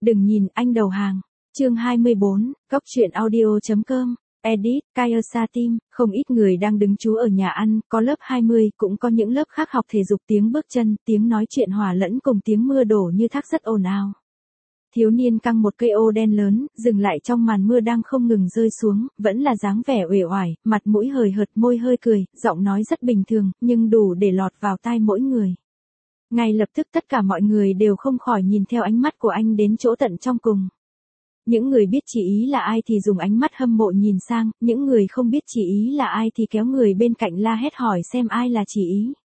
Đừng nhìn anh đầu hàng. Chương 24, Cóc truyện audio.com. Edit, Kayasa Team, không ít người đang đứng trú ở nhà ăn, có lớp 20, cũng có những lớp khác học thể dục tiếng bước chân, tiếng nói chuyện hòa lẫn cùng tiếng mưa đổ như thác rất ồn ào. Thiếu niên căng một cây ô đen lớn, dừng lại trong màn mưa đang không ngừng rơi xuống, vẫn là dáng vẻ uể oải, mặt mũi hời hợt, môi hơi cười, giọng nói rất bình thường, nhưng đủ để lọt vào tai mỗi người. Ngay lập tức tất cả mọi người đều không khỏi nhìn theo ánh mắt của anh đến chỗ tận trong cùng. Những người biết chị ý là ai thì dùng ánh mắt hâm mộ nhìn sang, những người không biết chị ý là ai thì kéo người bên cạnh la hét hỏi xem ai là chị ý.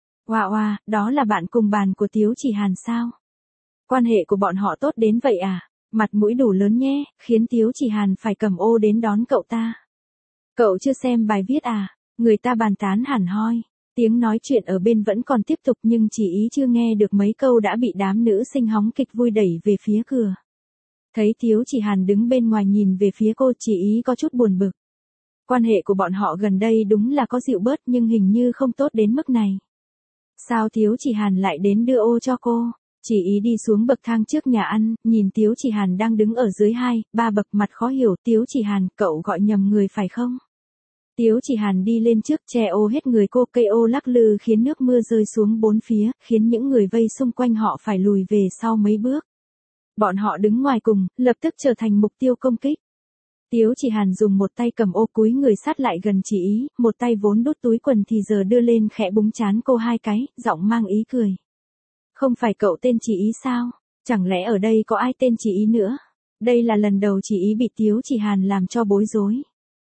Wow, đó là bạn cùng bàn của Tiếu Chỉ Hàn sao? Quan hệ của bọn họ tốt đến vậy à? Mặt mũi đủ lớn nhé, khiến Tiếu Chỉ Hàn phải cầm ô đến đón cậu ta. Cậu chưa xem bài viết à? Người ta bàn tán hẳn hoi. Tiếng nói chuyện ở bên vẫn còn tiếp tục nhưng chị ý chưa nghe được mấy câu đã bị đám nữ sinh hóng kịch vui đẩy về phía cửa. Thấy Tiếu Chỉ Hàn đứng bên ngoài nhìn về phía cô, chị ý có chút buồn bực. Quan hệ của bọn họ gần đây đúng là có dịu bớt nhưng hình như không tốt đến mức này. Sao Tiếu Chỉ Hàn lại đến đưa ô cho cô? Chị ý đi xuống bậc thang trước nhà ăn, nhìn Tiếu Chỉ Hàn đang đứng ở dưới 2-3 bậc, mặt khó hiểu. Tiếu Chỉ Hàn, cậu gọi nhầm người phải không? Tiếu Chỉ Hàn đi lên trước che ô hết người cô, cây ô lắc lư khiến nước mưa rơi xuống bốn phía, khiến những người vây xung quanh họ phải lùi về sau mấy bước. Bọn họ đứng ngoài cùng, lập tức trở thành mục tiêu công kích. Tiếu Chỉ Hàn dùng một tay cầm ô cúi người sát lại gần chị ý, một tay vốn đút túi quần thì giờ đưa lên khẽ búng trán cô 2 cái, giọng mang ý cười. Không phải cậu tên chị ý sao? Chẳng lẽ ở đây có ai tên chị ý nữa? Đây là lần đầu chị ý bị Tiếu Chỉ Hàn làm cho bối rối.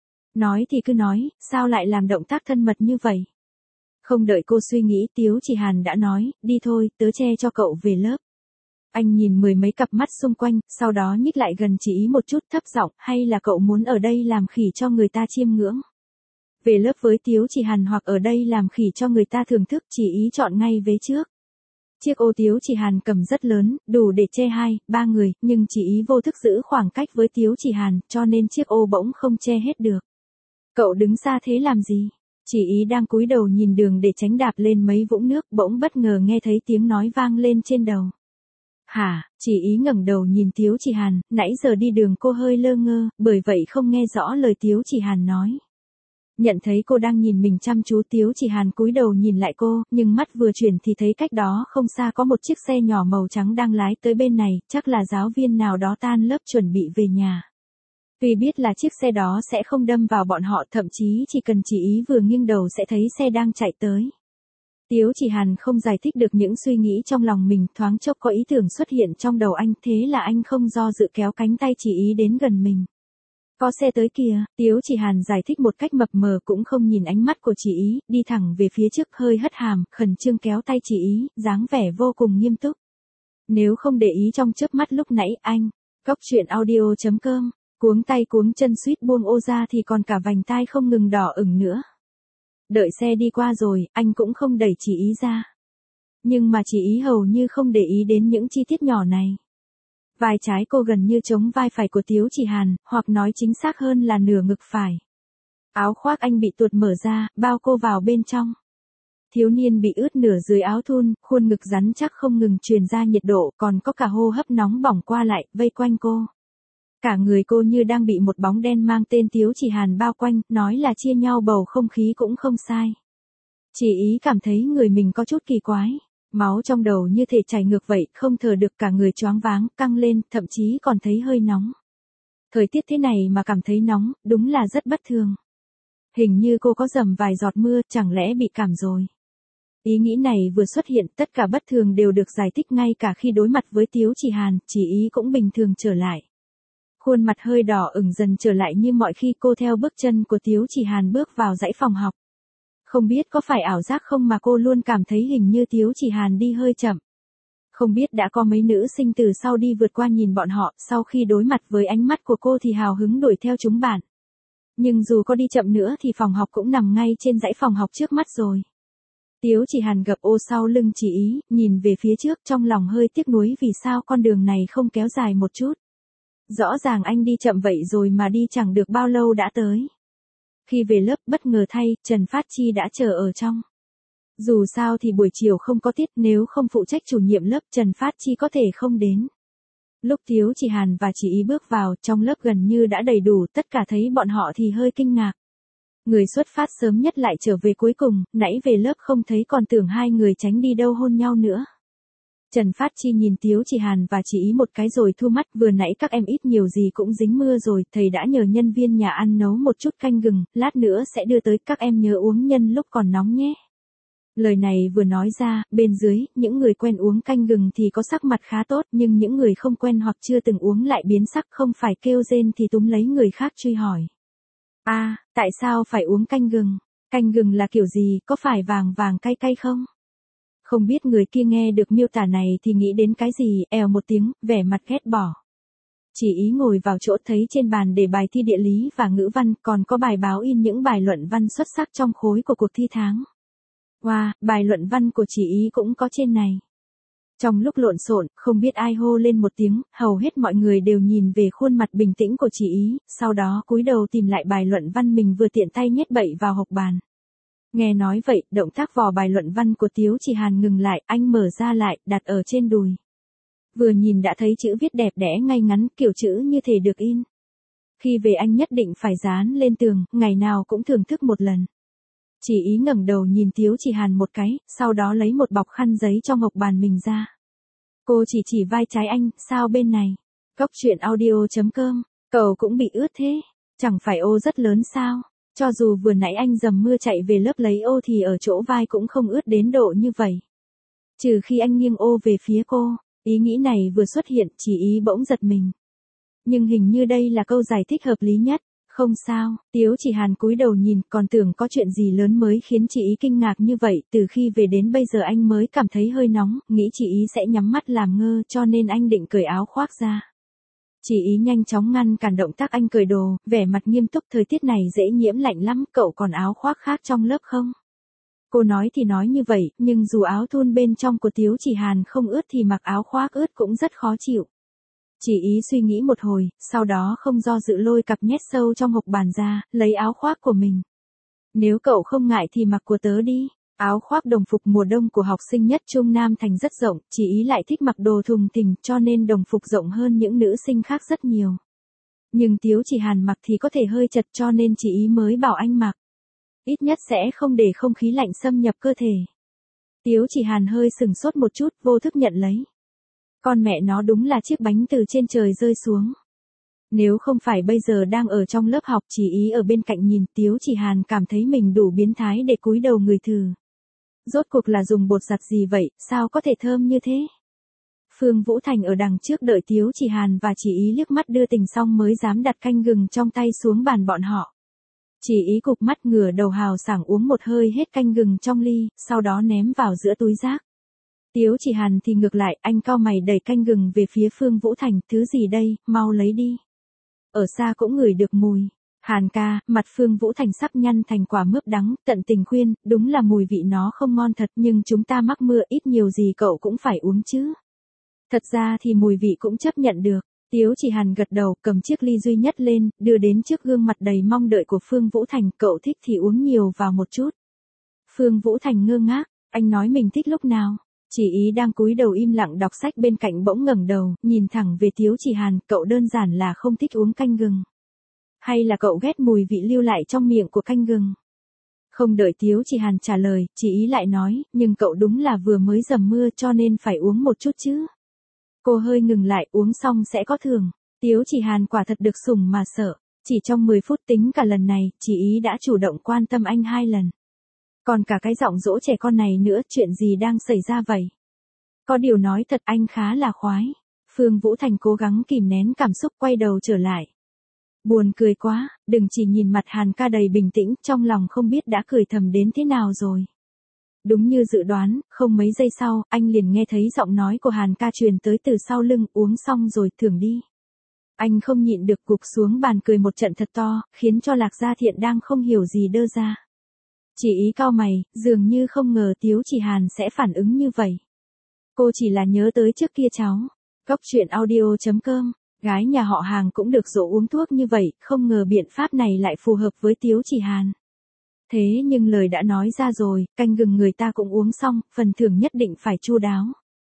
Nói thì cứ nói, sao lại làm động tác thân mật như vậy? Không đợi cô suy nghĩ, Tiếu Chỉ Hàn đã nói, đi thôi, tớ che cho cậu về lớp. Anh nhìn mười mấy cặp mắt xung quanh, sau đó nhích lại gần chị ý một chút, thấp giọng, hay là cậu muốn ở đây làm khỉ cho người ta chiêm ngưỡng? Về lớp với Tiếu Chỉ Hàn hoặc ở đây làm khỉ cho người ta thưởng thức, chị ý chọn ngay vế trước. Chiếc ô Tiếu Chỉ Hàn cầm rất lớn, đủ để che 2-3 người, nhưng chị ý vô thức giữ khoảng cách với Tiếu Chỉ Hàn, cho nên chiếc ô bỗng không che hết được. Cậu đứng xa thế làm gì? Chị ý đang cúi đầu nhìn đường để tránh đạp lên mấy vũng nước, bỗng bất ngờ nghe thấy tiếng nói vang lên trên đầu. Hả? Chị ý ngẩng đầu nhìn Tiếu Chỉ Hàn, nãy giờ đi đường cô hơi lơ ngơ, bởi vậy không nghe rõ lời Tiếu Chỉ Hàn nói. Nhận thấy cô đang nhìn mình chăm chú, Tiếu Chỉ Hàn cúi đầu nhìn lại cô, nhưng mắt vừa chuyển thì thấy cách đó không xa có một chiếc xe nhỏ màu trắng đang lái tới bên này, chắc là giáo viên nào đó tan lớp chuẩn bị về nhà. Tuy biết là chiếc xe đó sẽ không đâm vào bọn họ, thậm chí chỉ cần chị ý vừa nghiêng đầu sẽ thấy xe đang chạy tới. Tiếu Chỉ Hàn không giải thích được những suy nghĩ trong lòng mình, thoáng chốc có ý tưởng xuất hiện trong đầu anh, thế là anh không do dự kéo cánh tay chị ý đến gần mình. Có xe tới kìa, Tiếu Chỉ Hàn giải thích một cách mập mờ, cũng không nhìn ánh mắt của chị ý, đi thẳng về phía trước, hơi hất hàm, khẩn trương kéo tay chị ý, dáng vẻ vô cùng nghiêm túc. Nếu không để ý trong chớp mắt lúc nãy anh, Cóc truyện audio.com, cuống tay cuống chân suýt buông ô ra thì còn cả vành tai không ngừng đỏ ửng nữa. Đợi xe đi qua rồi, anh cũng không đẩy chị ý ra. Nhưng mà chị ý hầu như không để ý đến những chi tiết nhỏ này. Vai trái cô gần như chống vai phải của Tiếu Chỉ Hàn, hoặc nói chính xác hơn là nửa ngực phải. Áo khoác anh bị tuột mở ra, bao cô vào bên trong. Thiếu niên bị ướt nửa dưới áo thun, khuôn ngực rắn chắc không ngừng truyền ra nhiệt độ, còn có cả hô hấp nóng bỏng qua lại, vây quanh cô. Cả người cô như đang bị một bóng đen mang tên Tiếu Chỉ Hàn bao quanh, nói là chia nhau bầu không khí cũng không sai. Chị ý cảm thấy người mình có chút kỳ quái. Máu trong đầu như thể chảy ngược vậy, không thở được, cả người choáng váng, căng lên, thậm chí còn thấy hơi nóng. Thời tiết thế này mà cảm thấy nóng, đúng là rất bất thường. Hình như cô có dầm vài giọt mưa, chẳng lẽ bị cảm rồi. Ý nghĩ này vừa xuất hiện, tất cả bất thường đều được giải thích, ngay cả khi đối mặt với Tiếu Chỉ Hàn, chị ý cũng bình thường trở lại. Khuôn mặt hơi đỏ ửng dần trở lại như mọi khi cô theo bước chân của Tiếu Chỉ Hàn bước vào dãy phòng học. Không biết có phải ảo giác không mà cô luôn cảm thấy hình như Tiếu Chỉ Hàn đi hơi chậm. Không biết đã có mấy nữ sinh từ sau đi vượt qua nhìn bọn họ, sau khi đối mặt với ánh mắt của cô thì hào hứng đuổi theo chúng bạn. Nhưng dù có đi chậm nữa thì phòng học cũng nằm ngay trên dãy phòng học trước mắt rồi. Tiếu Chỉ Hàn gập ô sau lưng chị ý, nhìn về phía trước, trong lòng hơi tiếc nuối vì sao con đường này không kéo dài một chút. Rõ ràng anh đi chậm vậy rồi mà đi chẳng được bao lâu đã tới. Khi về lớp, bất ngờ thay, Trần Phát Chi đã chờ ở trong. Dù sao thì buổi chiều không có tiết, nếu không phụ trách chủ nhiệm lớp, Trần Phát Chi có thể không đến. Lúc Tiếu Chỉ Hàn và chị ý bước vào, trong lớp gần như đã đầy đủ, tất cả thấy bọn họ thì hơi kinh ngạc. Người xuất phát sớm nhất lại trở về cuối cùng, nãy về lớp không thấy còn tưởng hai người tránh đi đâu hôn nhau nữa. Trần Phát Chi nhìn Tiếu Chỉ Hàn và chị ý một cái rồi thu mắt, vừa nãy các em ít nhiều gì cũng dính mưa rồi, thầy đã nhờ nhân viên nhà ăn nấu một chút canh gừng, lát nữa sẽ đưa tới, các em nhớ uống nhân lúc còn nóng nhé. Lời này vừa nói ra, bên dưới, những người quen uống canh gừng thì có sắc mặt khá tốt, nhưng những người không quen hoặc chưa từng uống lại biến sắc, không phải kêu rên thì túm lấy người khác truy hỏi. Tại sao phải uống canh gừng? Canh gừng là kiểu gì, có phải vàng vàng cay cay không? Không biết người kia nghe được miêu tả này thì nghĩ đến cái gì, èo một tiếng, vẻ mặt ghét bỏ. Chỉ ý ngồi vào chỗ thấy trên bàn để bài thi địa lý và ngữ văn, còn có bài báo in những bài luận văn xuất sắc trong khối của cuộc thi tháng. Wow, bài luận văn của chị ý cũng có trên này. Trong lúc lộn xộn, không biết ai hô lên một tiếng, hầu hết mọi người đều nhìn về khuôn mặt bình tĩnh của chị ý, sau đó cúi đầu tìm lại bài luận văn mình vừa tiện tay nhét bậy vào hộc bàn. Nghe nói vậy, động tác vò bài luận văn của Tiếu Chỉ Hàn ngừng lại, anh mở ra lại, đặt ở trên đùi. Vừa nhìn đã thấy chữ viết đẹp đẽ ngay ngắn, kiểu chữ như thể được in. Khi về anh nhất định phải dán lên tường, ngày nào cũng thưởng thức một lần. Chỉ ý ngẩng đầu nhìn Tiếu Chỉ Hàn một cái, sau đó lấy một bọc khăn giấy trong hộc bàn mình ra. Cô chỉ vai trái anh, sao bên này? Cóc truyện audio.com, cậu cũng bị ướt thế, chẳng phải ô rất lớn sao? Cho dù vừa nãy anh dầm mưa chạy về lớp lấy ô thì ở chỗ vai cũng không ướt đến độ như vậy. Trừ khi anh nghiêng ô về phía cô, ý nghĩ này vừa xuất hiện, chỉ ý bỗng giật mình. Nhưng hình như đây là câu giải thích hợp lý nhất. Không sao, Tiếu Chỉ Hàn cúi đầu nhìn, còn tưởng có chuyện gì lớn mới khiến chị ý kinh ngạc như vậy, từ khi về đến bây giờ anh mới cảm thấy hơi nóng, nghĩ chị ý sẽ nhắm mắt làm ngơ cho nên anh định cởi áo khoác ra. Chị ý nhanh chóng ngăn cản động tác anh cởi đồ, vẻ mặt nghiêm túc, thời tiết này dễ nhiễm lạnh lắm, cậu còn áo khoác khác trong lớp không? Cô nói thì nói như vậy, nhưng dù áo thun bên trong của Tiếu Chỉ Hàn không ướt thì mặc áo khoác ướt cũng rất khó chịu. Chỉ ý suy nghĩ một hồi, sau đó không do dự lôi cặp nhét sâu trong hộc bàn ra, lấy áo khoác của mình. Nếu cậu không ngại thì mặc của tớ đi. Áo khoác đồng phục mùa đông của học sinh nhất Trung Nam Thành rất rộng, chỉ ý lại thích mặc đồ thùng thình cho nên đồng phục rộng hơn những nữ sinh khác rất nhiều. Nhưng Tiếu Chỉ Hàn mặc thì có thể hơi chật cho nên chỉ ý mới bảo anh mặc. Ít nhất sẽ không để không khí lạnh xâm nhập cơ thể. Tiếu Chỉ Hàn hơi sừng sốt một chút, vô thức nhận lấy. Con mẹ nó đúng là chiếc bánh từ trên trời rơi xuống. Nếu không phải bây giờ đang ở trong lớp học, chỉ ý ở bên cạnh nhìn, Tiếu Chỉ Hàn cảm thấy mình đủ biến thái để cúi đầu người thử. Rốt cuộc là dùng bột giặt gì vậy, sao có thể thơm như thế? Phương Vũ Thành ở đằng trước đợi Tiếu Chỉ Hàn và chỉ ý liếc mắt đưa tình xong mới dám đặt canh gừng trong tay xuống bàn bọn họ. Chỉ ý cụp mắt ngửa đầu hào sảng uống một hơi hết canh gừng trong ly, sau đó ném vào giữa túi rác. Tiếu Chỉ Hàn thì ngược lại, anh cau mày đẩy canh gừng về phía Phương Vũ Thành, thứ gì đây, mau lấy đi. Ở xa cũng ngửi được mùi. Hàn ca, mặt Phương Vũ Thành sắp nhăn thành quả mướp đắng, tận tình khuyên, đúng là mùi vị nó không ngon thật nhưng chúng ta mắc mưa ít nhiều gì cậu cũng phải uống chứ. Thật ra thì mùi vị cũng chấp nhận được. Tiếu Chỉ Hàn gật đầu, cầm chiếc ly duy nhất lên, đưa đến trước gương mặt đầy mong đợi của Phương Vũ Thành, cậu thích thì uống nhiều vào một chút. Phương Vũ Thành ngơ ngác, anh nói mình thích lúc nào? Chỉ ý đang cúi đầu im lặng đọc sách bên cạnh bỗng ngẩng đầu, nhìn thẳng về Tiếu Chỉ Hàn, cậu đơn giản là không thích uống canh gừng. Hay là cậu ghét mùi vị lưu lại trong miệng của canh gừng? Không đợi Tiếu Chỉ Hàn trả lời, chỉ ý lại nói, nhưng cậu đúng là vừa mới dầm mưa cho nên phải uống một chút chứ. Cô hơi ngừng lại, uống xong sẽ có thưởng. Tiếu Chỉ Hàn quả thật được sủng mà sợ. Chỉ trong 10 phút tính cả lần này, chỉ ý đã chủ động quan tâm anh 2 lần. Còn cả cái giọng dỗ trẻ con này nữa, chuyện gì đang xảy ra vậy? Có điều nói thật anh khá là khoái. Phương Vũ Thành cố gắng kìm nén cảm xúc quay đầu trở lại. Buồn cười quá, đừng chỉ nhìn mặt Hàn ca đầy bình tĩnh, trong lòng không biết đã cười thầm đến thế nào rồi. Đúng như dự đoán, không mấy giây sau, anh liền nghe thấy giọng nói của Hàn ca truyền tới từ sau lưng, uống xong rồi, thưởng đi. Anh không nhịn được gục xuống bàn cười một trận thật to, khiến cho Lạc Gia Thiện đang không hiểu gì đơ ra. Chỉ ý cau mày, dường như không ngờ Tiếu Chỉ Hàn sẽ phản ứng như vậy. Cô chỉ là nhớ tới trước kia cháu. Cóc truyện audio.com, gái nhà họ Hàng cũng được dỗ uống thuốc như vậy, không ngờ biện pháp này lại phù hợp với Tiếu Chỉ Hàn. Thế nhưng lời đã nói ra rồi, canh gừng người ta cũng uống xong, phần thưởng nhất định phải chu đáo.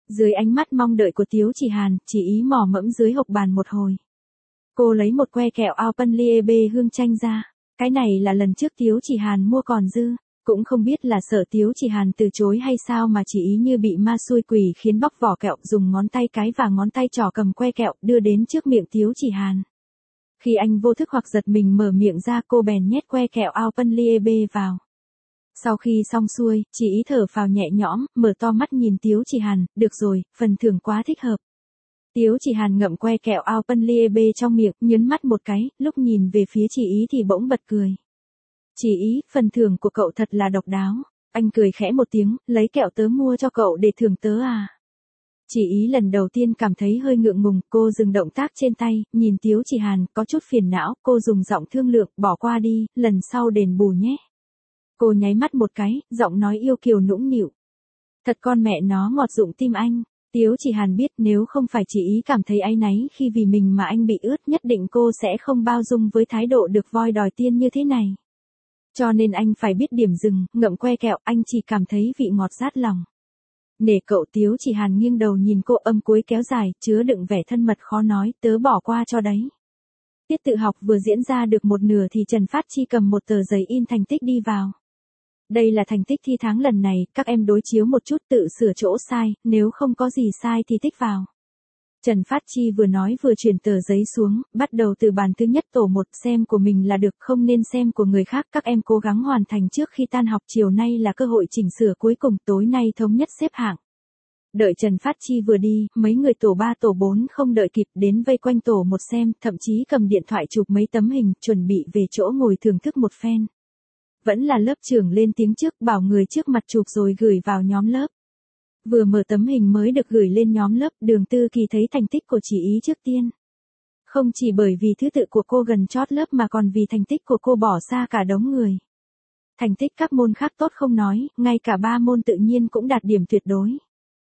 Dưới ánh mắt mong đợi của Tiếu Chỉ Hàn, chị ý mò mẫm dưới hộc bàn một hồi. Cô lấy một que kẹo Alpenliebe hương chanh ra. Cái này là lần trước Tiếu Chỉ Hàn mua còn dư. Cũng không biết là sợ Tiếu Chỉ Hàn từ chối hay sao mà chị ý như bị ma xui quỷ khiến bóc vỏ kẹo, dùng ngón tay cái và ngón tay trỏ cầm que kẹo đưa đến trước miệng Tiếu Chỉ Hàn. Khi anh vô thức hoặc giật mình mở miệng ra, cô bèn nhét que kẹo Alpenliebe vào. Sau khi xong xuôi, chị ý thở phào nhẹ nhõm, mở to mắt nhìn Tiếu Chỉ Hàn, được rồi, phần thưởng quá thích hợp. Tiếu Chỉ Hàn ngậm que kẹo Alpenliebe trong miệng, nhấn mắt một cái, lúc nhìn về phía chị ý thì bỗng bật cười. Chị ý, phần thưởng của cậu thật là độc đáo. Anh cười khẽ một tiếng, lấy kẹo tớ mua cho cậu để thưởng tớ à? Chị ý lần đầu tiên cảm thấy hơi ngượng ngùng, cô dừng động tác trên tay, nhìn Tiếu Chỉ Hàn, có chút phiền não, cô dùng giọng thương lượng, bỏ qua đi, lần sau đền bù nhé. Cô nháy mắt một cái, giọng nói yêu kiều nũng nịu. Thật con mẹ nó ngọt dụng tim anh. Tiếu Chỉ Hàn biết nếu không phải chị ý cảm thấy áy náy khi vì mình mà anh bị ướt, nhất định cô sẽ không bao dung với thái độ được voi đòi tiên như thế này. Cho nên anh phải biết điểm dừng, ngậm que kẹo, anh chỉ cảm thấy vị ngọt rát lòng. Nể cậu. Tiếu Chỉ Hàn nghiêng đầu nhìn cô, âm cuối kéo dài, chứa đựng vẻ thân mật khó nói, tớ bỏ qua cho đấy. Tiết tự học vừa diễn ra được một nửa thì Trần Phát Chi cầm một tờ giấy in thành tích đi vào. Đây là thành tích thi tháng lần này, các em đối chiếu một chút, tự sửa chỗ sai, nếu không có gì sai thì tích vào. Trần Phát Chi vừa nói vừa chuyển tờ giấy xuống, bắt đầu từ bàn thứ nhất tổ 1, xem của mình là được, không nên xem của người khác, các em cố gắng hoàn thành trước khi tan học, chiều nay là cơ hội chỉnh sửa cuối cùng, tối nay thống nhất xếp hạng. Đợi Trần Phát Chi vừa đi, mấy người tổ 3 tổ 4 không đợi kịp đến vây quanh tổ 1 xem, thậm chí cầm điện thoại chụp mấy tấm hình, chuẩn bị về chỗ ngồi thưởng thức một phen. Vẫn là lớp trưởng lên tiếng trước, bảo người trước mặt chụp rồi gửi vào nhóm lớp. Vừa mở tấm hình mới được gửi lên nhóm lớp, Đường Tư Kỳ thấy thành tích của chị ý trước tiên. Không chỉ bởi vì thứ tự của cô gần chót lớp mà còn vì thành tích của cô bỏ xa cả đống người. Thành tích các môn khác tốt không nói, ngay cả 3 môn tự nhiên cũng đạt điểm tuyệt đối.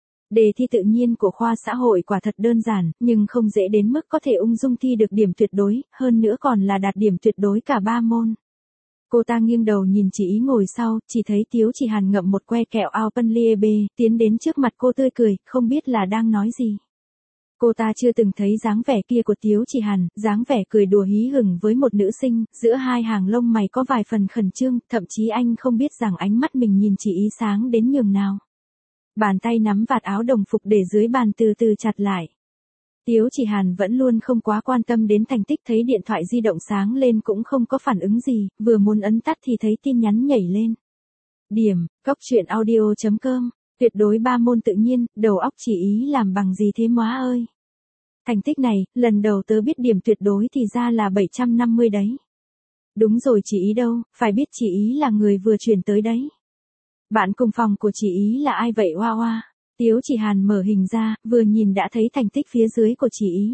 Đề thi tự nhiên của khoa xã hội quả thật đơn giản, nhưng không dễ đến mức có thể ung dung thi được điểm tuyệt đối, hơn nữa còn là đạt điểm tuyệt đối cả 3 môn. Cô ta nghiêng đầu nhìn chị ý ngồi sau, chỉ thấy Tiếu Chỉ Hàn ngậm một que kẹo Alpenliebe, tiến đến trước mặt cô tươi cười, không biết là đang nói gì. Cô ta chưa từng thấy dáng vẻ kia của Tiếu Chỉ Hàn, dáng vẻ cười đùa hí hửng với một nữ sinh, giữa hai hàng lông mày có vài phần khẩn trương, thậm chí anh không biết rằng ánh mắt mình nhìn chị ý sáng đến nhường nào. Bàn tay nắm vạt áo đồng phục để dưới bàn từ từ chặt lại. Tiếu Chỉ Hàn vẫn luôn không quá quan tâm đến thành tích, thấy điện thoại di động sáng lên cũng không có phản ứng gì, vừa muốn ấn tắt thì thấy tin nhắn nhảy lên. Điểm, coctruyện.audio.com, tuyệt đối 3 môn tự nhiên, đầu óc chỉ ý làm bằng gì thế móa ơi. Thành tích này, lần đầu tớ biết điểm tuyệt đối thì ra là 750 đấy. Đúng rồi, chị ý đâu, phải biết chị ý là người vừa chuyển tới đấy. Bạn cùng phòng của chị ý là ai vậy Hoa Hoa? Tiếu Chỉ Hàn mở hình ra, vừa nhìn đã thấy thành tích phía dưới của chị ý.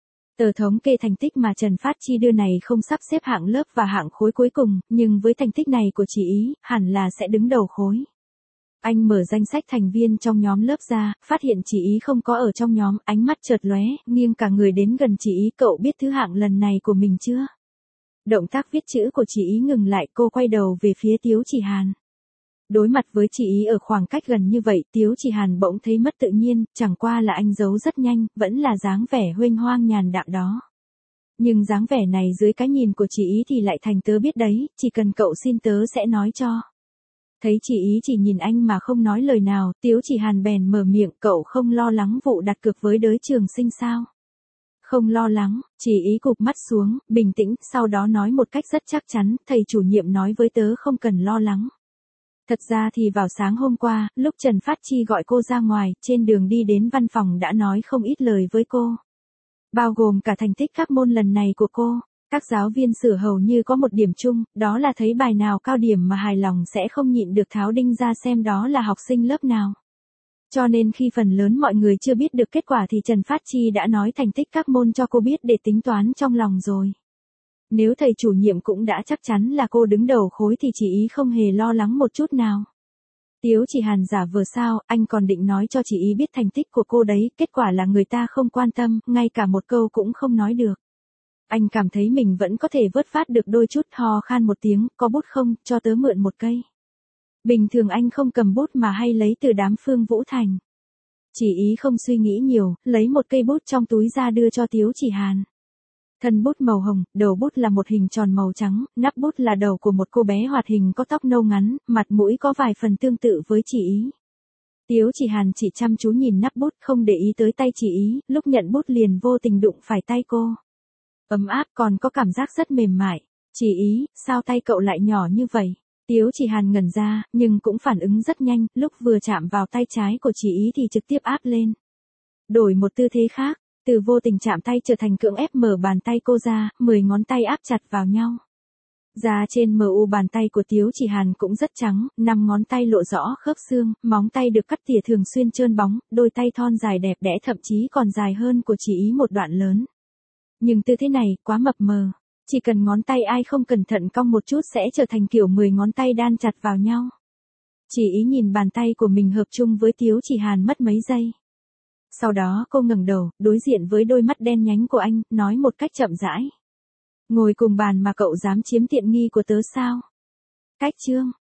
Tờ thống kê thành tích mà Trần Phát Chi đưa này không sắp xếp hạng lớp và hạng khối cuối cùng, nhưng với thành tích này của chị ý, hẳn là sẽ đứng đầu khối. Anh mở danh sách thành viên trong nhóm lớp ra, phát hiện chị ý không có ở trong nhóm, ánh mắt chợt lóe, nghiêng cả người đến gần chị ý, cậu biết thứ hạng lần này của mình chưa? Động tác viết chữ của chị ý ngừng lại, cô quay đầu về phía Tiếu Chỉ Hàn. Đối mặt với chị ý ở khoảng cách gần như vậy, Tiếu Chỉ Hàn bỗng thấy mất tự nhiên, chẳng qua là anh giấu rất nhanh, vẫn là dáng vẻ huênh hoang nhàn đạm đó. Nhưng dáng vẻ này dưới cái nhìn của chị ý thì lại thành tớ biết đấy, chỉ cần cậu xin tớ sẽ nói cho. Thấy chị ý chỉ nhìn anh mà không nói lời nào, Tiếu Chỉ Hàn bèn mở miệng, cậu không lo lắng vụ đặt cược với đới Trường Sinh sao? Không lo lắng, chị ý cụp mắt xuống, bình tĩnh, sau đó nói một cách rất chắc chắn, thầy chủ nhiệm nói với tớ không cần lo lắng. Thật ra thì vào sáng hôm qua, lúc Trần Phát Chi gọi cô ra ngoài, trên đường đi đến văn phòng đã nói không ít lời với cô. Bao gồm cả thành tích các môn lần này của cô. Các giáo viên sửa hầu như có một điểm chung, đó là thấy bài nào cao điểm mà hài lòng sẽ không nhịn được tháo đinh ra xem đó là học sinh lớp nào. Cho nên khi phần lớn mọi người chưa biết được kết quả thì Trần Phát Chi đã nói thành tích các môn cho cô biết để tính toán trong lòng rồi. Nếu thầy chủ nhiệm cũng đã chắc chắn là cô đứng đầu khối thì chị ý không hề lo lắng một chút nào. Tiếu Chỉ Hàn giả vờ sao, anh còn định nói cho chị ý biết thành tích của cô đấy, kết quả là người ta không quan tâm, ngay cả một câu cũng không nói được. Anh cảm thấy mình vẫn có thể vớt vát được đôi chút, hò khan một tiếng, có bút không, cho tớ mượn một cây. Bình thường anh không cầm bút mà hay lấy từ đám Phương Vũ Thành. Chỉ Ý không suy nghĩ nhiều, lấy một cây bút trong túi ra đưa cho Tiếu Chỉ Hàn. Thân bút màu hồng, đầu bút là một hình tròn màu trắng, nắp bút là đầu của một cô bé hoạt hình có tóc nâu ngắn, mặt mũi có vài phần tương tự với Chỉ Ý. Tiếu Chỉ Hàn chỉ chăm chú nhìn nắp bút không để ý tới tay Chỉ Ý, lúc nhận bút liền vô tình đụng phải tay cô. Ấm áp còn có cảm giác rất mềm mại. Chỉ Ý, sao tay cậu lại nhỏ như vậy? Tiếu Chỉ Hàn ngẩn ra, nhưng cũng phản ứng rất nhanh, lúc vừa chạm vào tay trái của Chỉ Ý thì trực tiếp áp lên. Đổi một tư thế khác, từ vô tình chạm tay trở thành cưỡng ép mở bàn tay cô ra, 10 ngón tay áp chặt vào nhau. Da trên mu bàn tay của Tiếu Chỉ Hàn cũng rất trắng, 5 ngón tay lộ rõ khớp xương, móng tay được cắt tỉa thường xuyên trơn bóng, đôi tay thon dài đẹp đẽ thậm chí còn dài hơn của Chỉ Ý một đoạn lớn. Nhưng tư thế này quá mập mờ, chỉ cần ngón tay ai không cẩn thận cong một chút sẽ trở thành kiểu 10 ngón tay đan chặt vào nhau. Chỉ Ý nhìn bàn tay của mình hợp chung với Tiếu Chỉ Hàn mất mấy giây. Sau đó cô ngẩng đầu, đối diện với đôi mắt đen nhánh của anh, nói một cách chậm rãi. Ngồi cùng bàn mà cậu dám chiếm tiện nghi của tớ sao? Cách chương